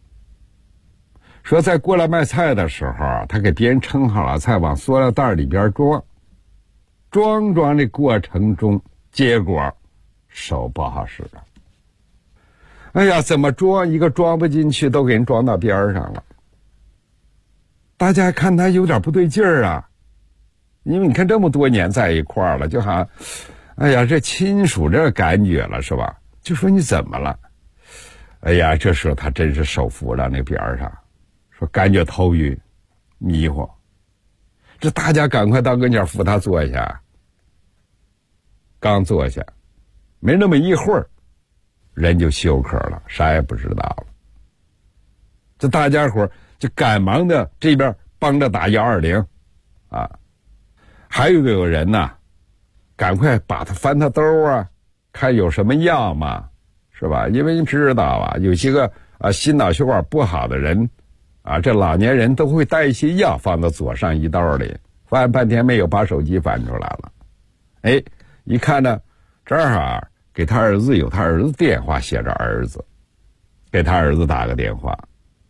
说在过来卖菜的时候，他给别人称好了菜，往塑料袋里边装的过程中，结果手不好使了。哎呀，怎么装一个装不进去，都给人装到边上了。大家看他有点不对劲儿啊，因为你看这么多年在一块儿了，就好像，哎呀，这亲属这感觉了是吧？就说你怎么了？哎呀，这时候他真是手扶到那边上，说感觉头晕、迷糊。这大家赶快到跟前扶他坐下。刚坐下，没那么一会儿。人就休克了，啥也不知道了。这大家伙就赶忙的这边帮着打120，啊，还有人呢，赶快把他翻他兜啊，看有什么药嘛，是吧？因为你知道啊，有些个心脑血管不好的人，啊，这老年人都会带一些药放到左上衣兜里，翻半天没有，把手机翻出来了，哎，一看呢，正好。给他儿子有他儿子电话，写着儿子，给他儿子打个电话。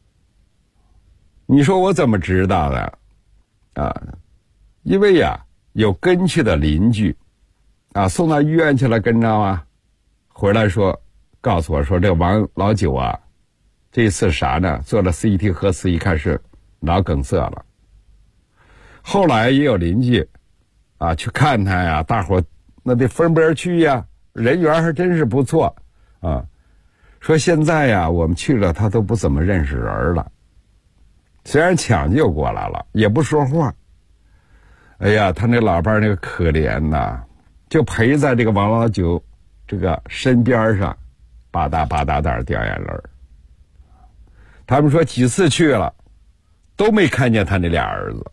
你说我怎么知道的？啊，因为呀，有跟去的邻居，啊，送到医院去了，跟着啊，回来说，告诉我说这王老九啊， 这次啥呢？做了 CT 核磁，一看是脑梗塞了。后来也有邻居啊去看他呀，大伙那得分边去呀，人缘还真是不错啊。说现在呀，我们去了他都不怎么认识人了，虽然抢救过来了，也不说话。哎呀，他那老伴儿那个可怜呐，就陪在这个王老九这个身边上，吧嗒吧嗒的掉眼泪。他们说几次去了，都没看见他那俩儿子。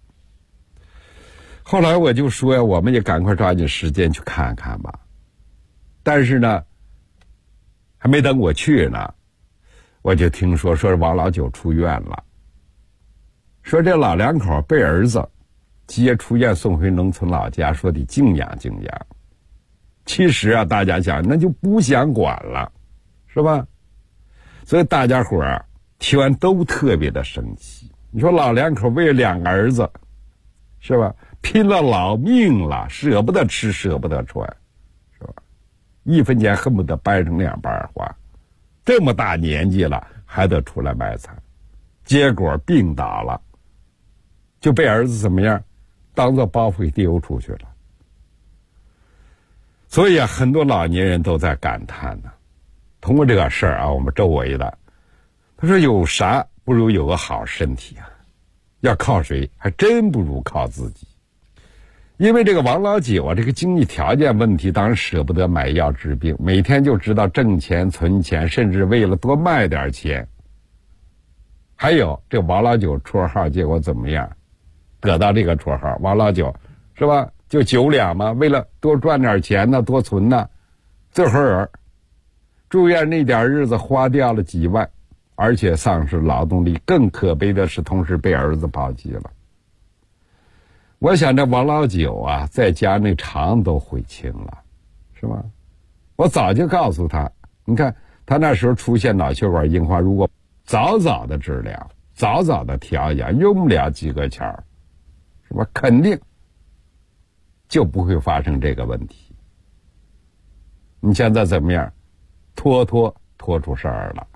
后来我就说呀，我们也赶快抓紧时间去看看吧。但是呢，还没等我去呢，我就听说王老九出院了，说这老两口被儿子接出院送回农村老家，说得静养静养。其实啊，大家想那就不想管了，是吧？所以大家伙儿听完都特别的生气。你说老两口为了两个儿子，是吧？拼了老命了，舍不得吃，舍不得穿，是吧？一分钱恨不得掰成两半花，这么大年纪了还得出来卖惨，结果病倒了，就被儿子怎么样，当做包袱丢出去了。所以啊，很多老年人都在感叹呢。通过这个事儿啊，我们周围的，他说有啥不如有个好身体啊，要靠谁还真不如靠自己。因为这个王老九啊，这个经济条件问题，当然舍不得买药治病，每天就知道挣钱存钱，甚至为了多卖点钱。还有这王老九绰号，结果怎么样？得到这个绰号王老九，是吧？就9两嘛，为了多赚点钱呢，多存呢，最后住院那点日子花掉了几万，而且丧失劳动力。更可悲的是，同时被儿子抛弃了。我想这王老九啊，在家那肠都悔青了，是吧？我早就告诉他，你看他那时候出现脑血管硬化，如果早早的治疗，早早的调养，用不了几个钱儿，是吧？肯定就不会发生这个问题。你现在怎么样？拖出事儿了。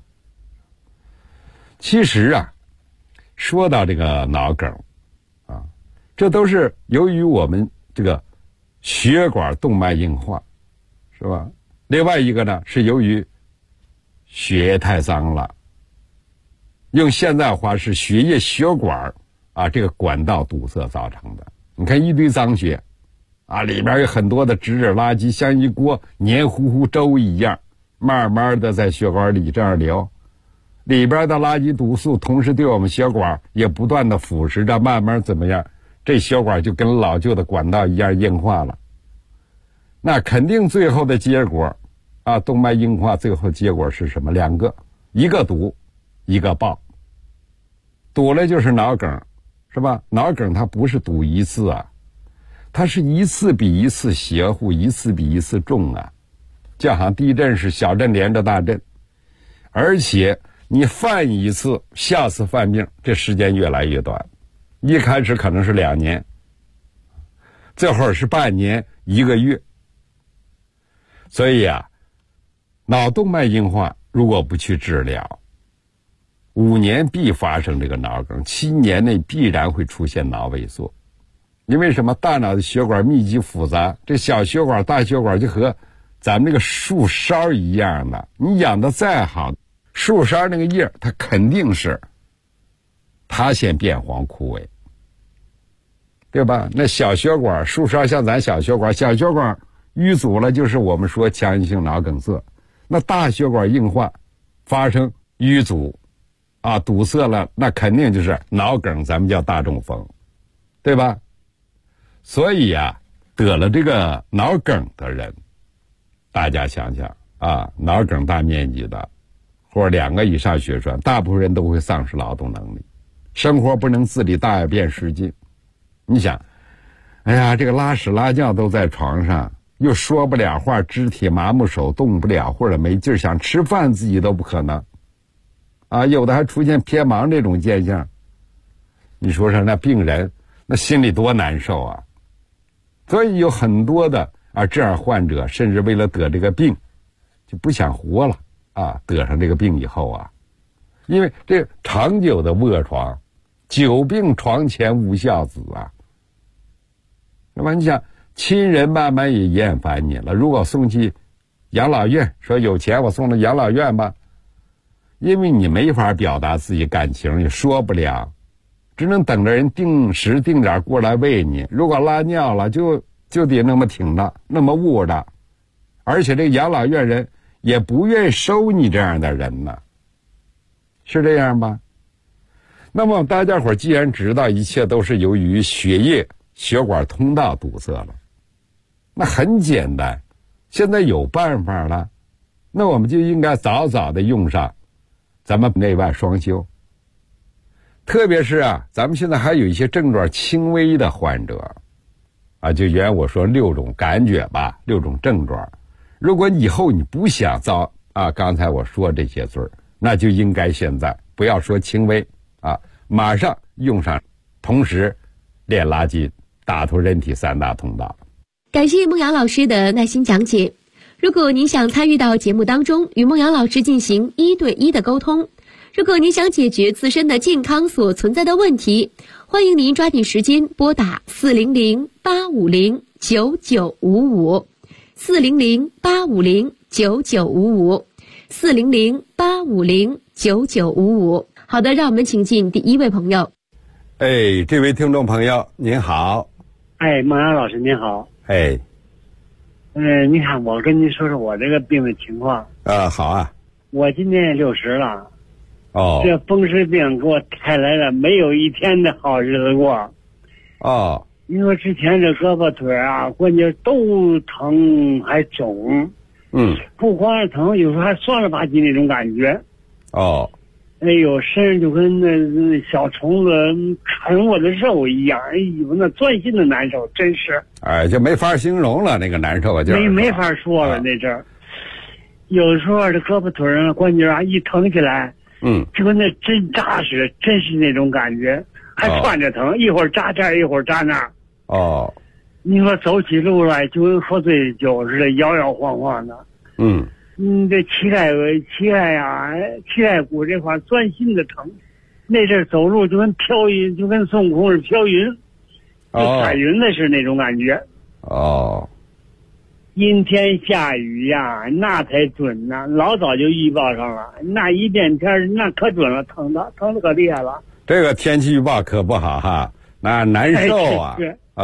其实啊，说到这个脑梗啊，这都是由于我们这个血管动脉硬化，是吧？另外一个呢，是由于血液太脏了，用现在话是血液血管啊这个管道堵塞造成的。你看一堆脏血啊，里面有很多的直指垃圾，像一锅黏糊糊粥一样，慢慢的在血管里这样流，里边的垃圾毒素同时对我们血管也不断的腐蚀着，慢慢怎么样，这血管就跟老旧的管道一样硬化了。那肯定最后的结果啊，动脉硬化最后结果是什么？两个，一个堵，一个爆。堵了就是脑梗，是吧？脑梗它不是堵一次啊，它是一次比一次邪乎，一次比一次重啊。就好像地震是小震连着大震，而且你犯一次，下次犯病，这时间越来越短。一开始可能是2年，最后是半年、1个月。所以啊，脑动脉硬化如果不去治疗，5年必发生这个脑梗，7年内必然会出现脑萎缩。因为什么？大脑的血管密集复杂，这小血管、大血管就和咱们这个树梢一样的，你养的再好，树梢那个叶它肯定是塌陷变黄枯萎，对吧？那小血管树梢像咱小血管淤阻了，就是我们说强硬性脑梗塞。那大血管硬化发生淤阻啊，堵塞了，那肯定就是脑梗，咱们叫大中风，对吧？所以啊，得了这个脑梗的人，大家想想啊，脑梗大面积的，或者2个以上血栓，大部分人都会丧失劳动能力，生活不能自理，大小便失禁。你想，哎呀，这个拉屎拉尿都在床上，又说不了话，肢体麻木，手动不了，或者没劲儿，想吃饭自己都不可能啊，有的还出现偏盲这种现象。你说说那病人那心里多难受啊。所以有很多的啊这样患者，甚至为了得这个病就不想活了啊，得上这个病以后啊， 因为这长久的卧床，久病床前无孝子啊。那么你想，亲人慢慢也厌烦你了。如果送去养老院，说有钱我送到养老院吧，因为你没法表达自己感情，也说不了，只能等着人定时定点过来喂你。如果拉尿了，就得那么挺的，那么捂的，而且这个养老院人也不愿意收你这样的人呢，是这样吧？那么大家伙既然知道一切都是由于血液血管通道堵塞了，那很简单，现在有办法了，那我们就应该早早的用上咱们内外双修。特别是咱们现在还有一些症状轻微的患者就原我说6种感觉吧，6种症状。如果以后你不想遭刚才我说这些罪，那就应该现在不要说轻微马上用上，同时练拉筋，打通人体3大通道。
感谢孟阳老师的耐心讲解。如果您想参与到节目当中，与孟阳老师进行1对1的沟通，如果您想解决自身的健康所存在的问题，欢迎您抓紧时间拨打400-850-9955 400-850-9955 400-850-9955。好的，让我们请进第1位朋友。
这位听众朋友您好。
孟阳老师您好。你看，我跟您说说我这个病的情况。
好啊。
我今年60了。
这
风湿病给我带来了没有一天的好日子过。因为之前这胳膊腿关节都疼还肿。不光是疼，有时候还酸了吧唧那种感觉。身上就跟那小虫子啃我的肉一样，那钻心的难受，真是。
就没法形容了，那个难受就
没法说了那阵儿。有时候这胳膊腿上关节一疼起来，就跟那针扎似的，真是那种感觉，还窜着疼，一会儿扎这儿，一会儿扎那儿。你说走起路来就跟喝醉酒似的，摇摇晃晃的。这膝盖骨这块钻心的疼，那阵走路就跟飘云，就跟孙悟空是飘云，就彩云的是那种感觉。阴天下雨那才准呢，老早就预报上了，那一变天那可准了，疼的可厉害了。
这个天气预报可不好哈，那难受啊。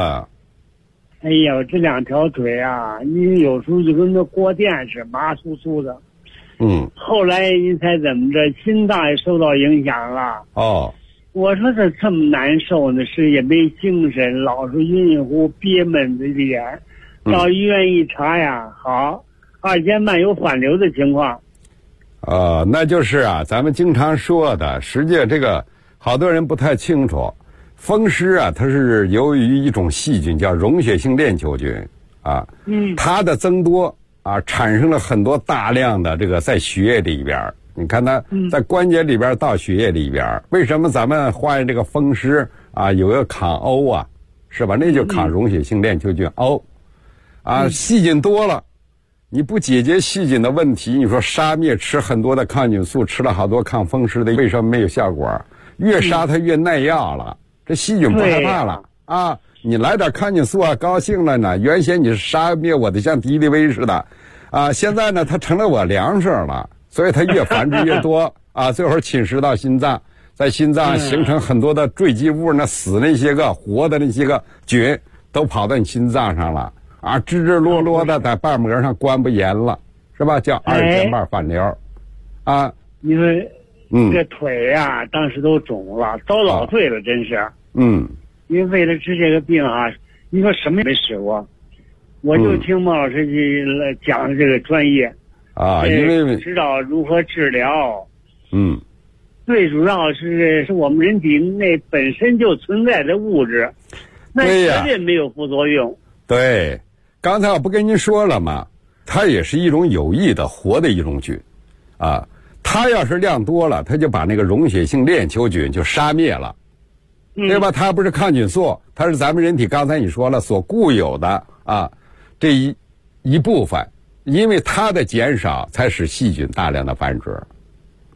我这2条腿你有时候就跟那过电似的，麻酥酥的。后来你猜怎么着，心脏也受到影响了。我说这么难受呢，是也没精神，老是晕晕乎憋闷的脸。到医院一查好，2间半有反流的情况。
那就是咱们经常说的，实际这个好多人不太清楚。风湿它是由于一种细菌叫溶血性链球菌它的增多产生了很多大量的这个在血液里边，你看它在关节里边到血液里边，为什么咱们患这个风湿有个抗欧是吧？那就抗溶血性链球菌欧细菌多了，你不解决细菌的问题，你说杀灭吃很多的抗菌素，吃了好多抗风湿的，为什么没有效果？越杀它越耐药了，这细菌不害怕了你来点抗菌素高兴了呢。原先你是杀灭我的像敌敌畏似的现在呢它成了我粮食了，所以它越繁殖越多最后侵蚀到心脏，在心脏形成很多的坠积物，那死那些个活的那些个菌都跑到你心脏上了支支落落的在瓣膜上关不严了，是吧？叫2间瓣反流
因为这腿当时都肿了，遭老罪了，真是。因为为了治这个病你说什么也没使过，我就听孟老师讲这个专业
因为
知道如何治疗。最主要是我们人体内本身就存在的物质，那绝对没有副作用。
对，刚才我不跟您说了吗？它也是一种有益的活的一种菌它要是量多了，它就把那个溶血性链球菌就杀灭了，对吧？它不是抗菌素，它是咱们人体刚才你说了所固有的这一部分，因为它的减少才使细菌大量的繁殖。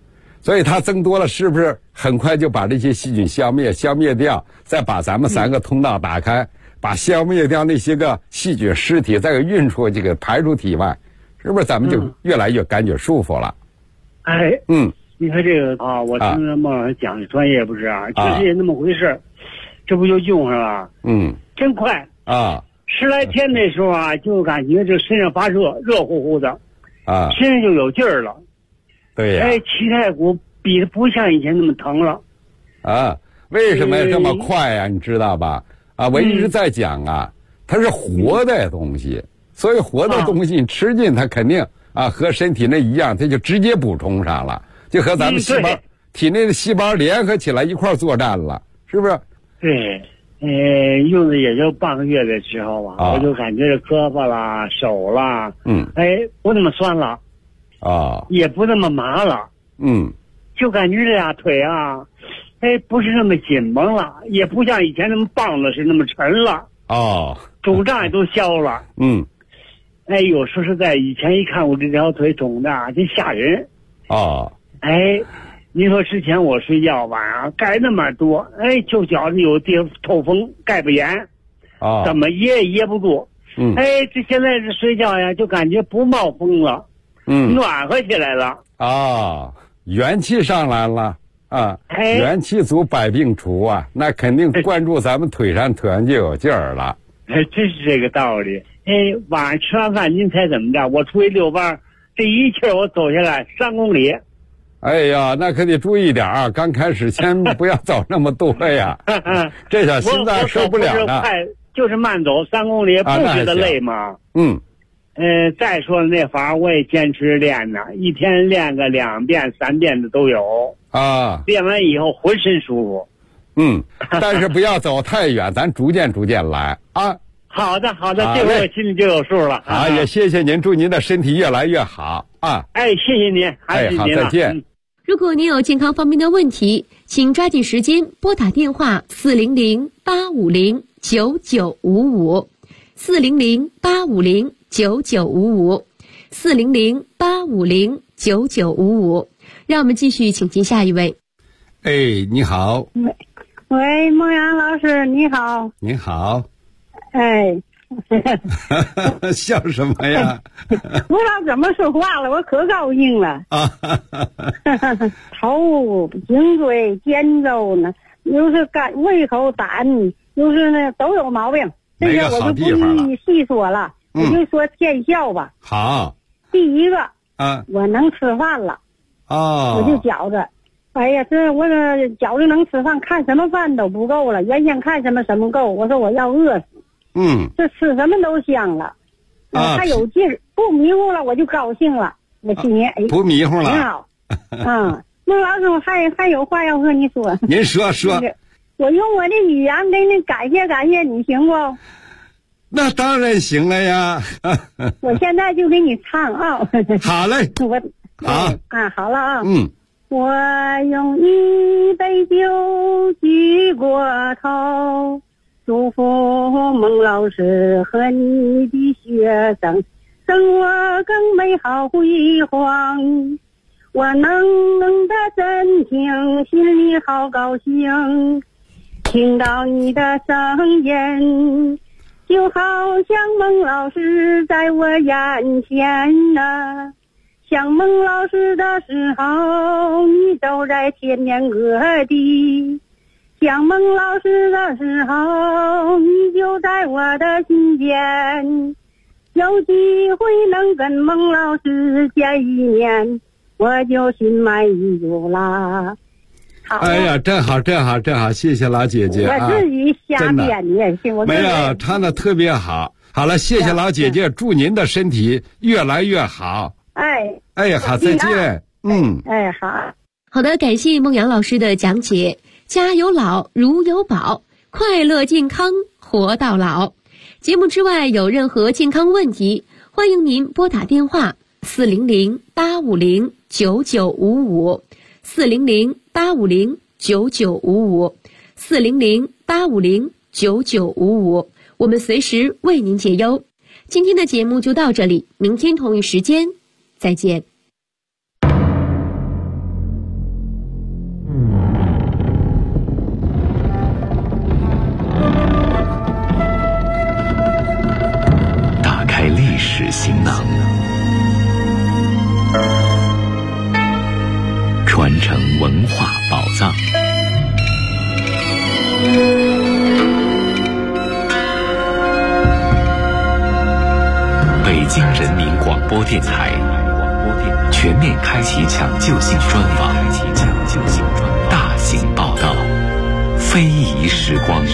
所以它增多了，是不是很快就把这些细菌消灭掉，再把咱们3个通道打开，把消灭掉那些个细菌尸体再给运出这个排出体外，是不是咱们就越来越感觉舒服了？
哎，你看这个啊，我听着孟老师讲的专业不是啊，确实也那么回事，这不就用上了？真快啊！10来天的时候啊，就感觉这身上发热，热乎乎的啊，身上就有劲儿了。
对呀，
脐带骨比不像以前那么疼了。
啊，为什么这么快呀？你知道吧？啊，我一直在讲啊，它是活的东西，所以活的东西你吃进它肯定啊和身体那一样，它就直接补充上了，就和咱们细胞体内的细胞联合起来一块作战了，是不是？
对，用的也就半个月的时候吧，我就感觉这胳膊啦、手啦，不那么酸了。也不那么麻了，就感觉这俩腿啊，不是那么紧绷了，也不像以前那么棒子是那么沉了，肿胀也都消了，有说实在，以前一看我这条腿肿的真吓人，您说之前我睡觉晚上盖那么多，就觉着有地方透风盖不严，怎么噎也噎不住，这现在这睡觉呀，就感觉不冒风了。暖和起来了
元气上来了啊！元气足，百病除啊！那肯定关注咱们腿上就有劲儿了。
真是这个道理。晚上吃完饭您猜怎么着？我出去遛弯，这一气我走下来3公里。
哎呀，那可得注意点啊！刚开始先不要走那么多呀，这小心脏受不了了。
就是慢走3公里，不觉得累吗？再说那法我也坚持练呢，一天练个2遍3遍的都有练完以后浑身舒服。
但是不要走太远，咱逐渐来啊。
好的，这回我心里就有数了。
好，也谢谢您，祝您的身体越来越好啊。
谢谢您，
好，再见。
如果您有健康方面的问题，请抓紧时间拨打电话400-850-9955。400-850-9955 400-850-9955，让我们继续请进下一位。
你好。
喂，孟阳老师，你好。
你好。笑什么呀？
不知道怎么说话了，我可高兴了。头、颈椎、肩周呢，又是胃口、胆，又是那都有毛病。这个我就不一一细说了，我就说见效吧。
好，
第一个我能吃饭了。我就觉着，哎呀，这我这觉着能吃饭，看什么饭都不够了。原先看什么够，我说我要饿死。这吃什么都香了，还有劲儿，不迷糊了，我就高兴了。我今年
不迷糊了，
挺好。孟老师还有话要和你说。
您说。
我用我的语言给你感谢，你行不？
那当然行了呀。
我现在就给你唱啊。
好嘞。
好了啊。我用一杯酒举过头，祝福孟老师和你的学生生活更美好辉煌。我能的真听，心里好高兴，听到你的声音，就好像孟老师在我眼前呐。想孟老师的时候，你都在天边各地；想孟老师的时候，你就在我的心间。有机会能跟孟老师见一面，我就心满意足啦。
哎呀，真好，谢谢老姐姐
我自己瞎编的也行，
没有，唱的特别好。好了，谢谢老姐姐，祝您的身体越来越好。好，再见。
好。
好的，感谢孟阳老师的讲解。家有老，如有宝，快乐健康活到老。节目之外有任何健康问题，欢迎您拨打电话400-850-9955 400-850-9955 400-850-9955，我们随时为您解忧。今天的节目就到这里，明天同一时间再见。
京人民广播电台全面开启抢救性专访，大型报道，非遗时光。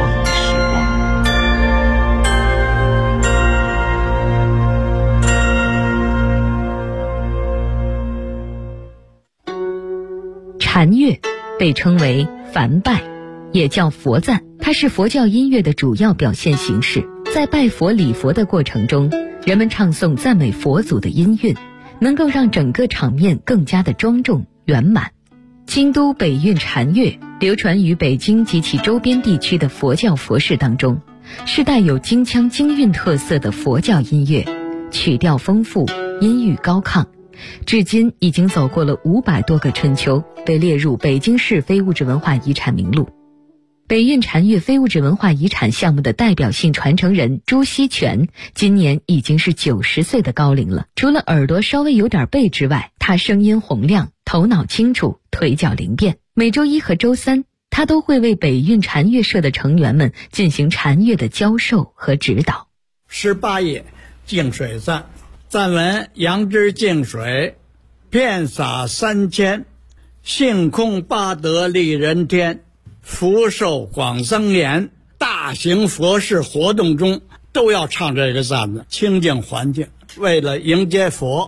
禅乐被称为梵拜，也叫佛赞，它是佛教音乐的主要表现形式。在拜佛礼佛的过程中，人们唱诵赞美佛祖的音韵，能够让整个场面更加的庄重圆满。京都北韵禅乐流传于北京及其周边地区的佛教佛事当中，是带有京腔京韵特色的佛教音乐，曲调丰富，音域高亢，至今已经走过了500多个春秋，被列入北京市非物质文化遗产名录。北韵禅乐非物质文化遗产项目的代表性传承人朱锡全今年已经是90岁的高龄了。除了耳朵稍微有点背之外，他声音洪亮，头脑清楚，腿脚灵便。每周1和周3，他都会为北韵禅乐社的成员们进行禅乐的教授和指导。
18页净水赞，赞文：杨枝净水，遍洒3000，性空八德利人天，福寿广增延。大型佛事活动中都要唱这个赞子，清净环境，为了迎接佛。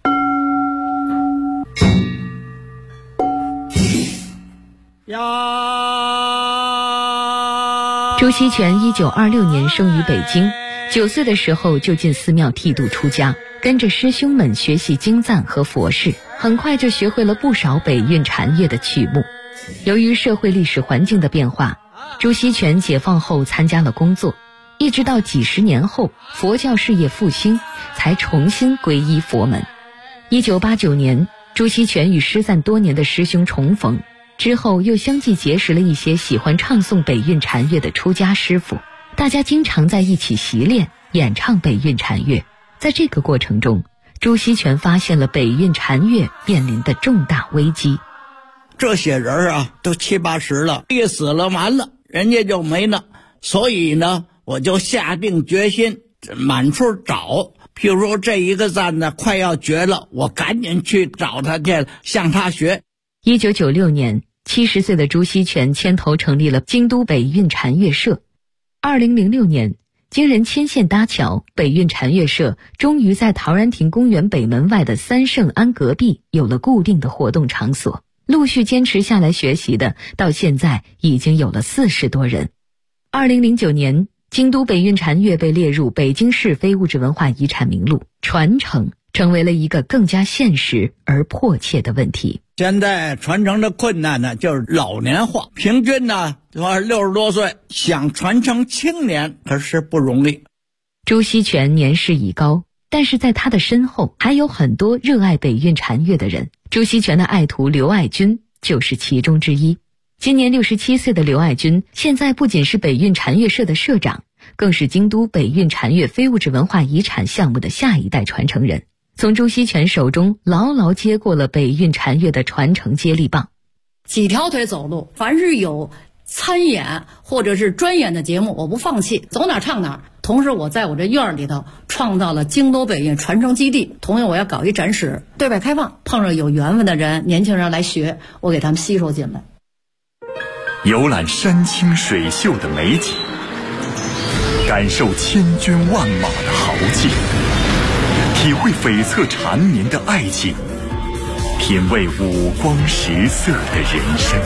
朱锡全1926年生于北京，9岁的时候就进寺庙剃度出家，跟着师兄们学习经赞和佛事，很快就学会了不少北韵禅乐的曲目。由于社会历史环境的变化，朱锡全解放后参加了工作，一直到几十年后佛教事业复兴，才重新皈依佛门。1989年，朱锡全与失散多年的师兄重逢，之后又相继结识了一些喜欢唱诵北韵禅乐的出家师傅，大家经常在一起习练演唱北韵禅乐。在这个过程中，朱锡全发现了北韵禅乐面临的重大危机。
这些人啊，都70、80了，一死了完了，人家就没了。所以呢，我就下定决心满处找。譬如说这一个赞呢快要绝了，我赶紧去找他去，向他学。
1996年，70岁的朱锡全牵头成立了京都北韵禅乐社。2006年，经人牵线搭桥，北韵禅乐社终于在陶然亭公园北门外的三圣庵隔壁有了固定的活动场所。陆续坚持下来学习的，到现在已经有了40多人。2009年，京都北韵禅乐被列入北京市非物质文化遗产名录，传承成为了一个更加现实而迫切的问题。
现在传承的困难呢，就是老年化，平均呢60多岁，想传承青年可是不容易。
朱锡全年事已高，但是在他的身后还有很多热爱北韵禅乐的人。朱锡全的爱徒刘爱军就是其中之一。今年67岁的刘爱军，现在不仅是北韵禅乐社的社长，更是京都北韵禅乐非物质文化遗产项目的下一代传承人，从朱锡全手中牢牢接过了北韵禅乐的传承接力棒。
几条腿走路，凡是有参演或者是专演的节目，我不放弃，走哪唱哪。同时我在我这院里头创造了京都北韵传承基地，同样我要搞一展示，对外开放，碰上有缘分的人，年轻人来学，我给他们吸收进来。
游览山清水秀的美景，感受千军万马的豪气，体会悱恻缠绵的爱情，品味五光十色的人生。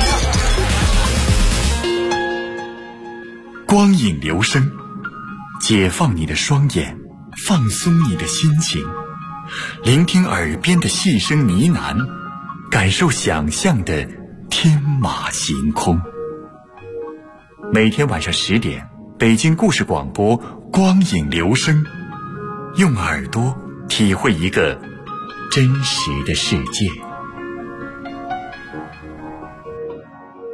光影流声，解放你的双眼，放松你的心情，聆听耳边的细声呢喃，感受想象的天马行空。每天晚上10点，北京故事广播光影流声，用耳朵体会一个真实的世界。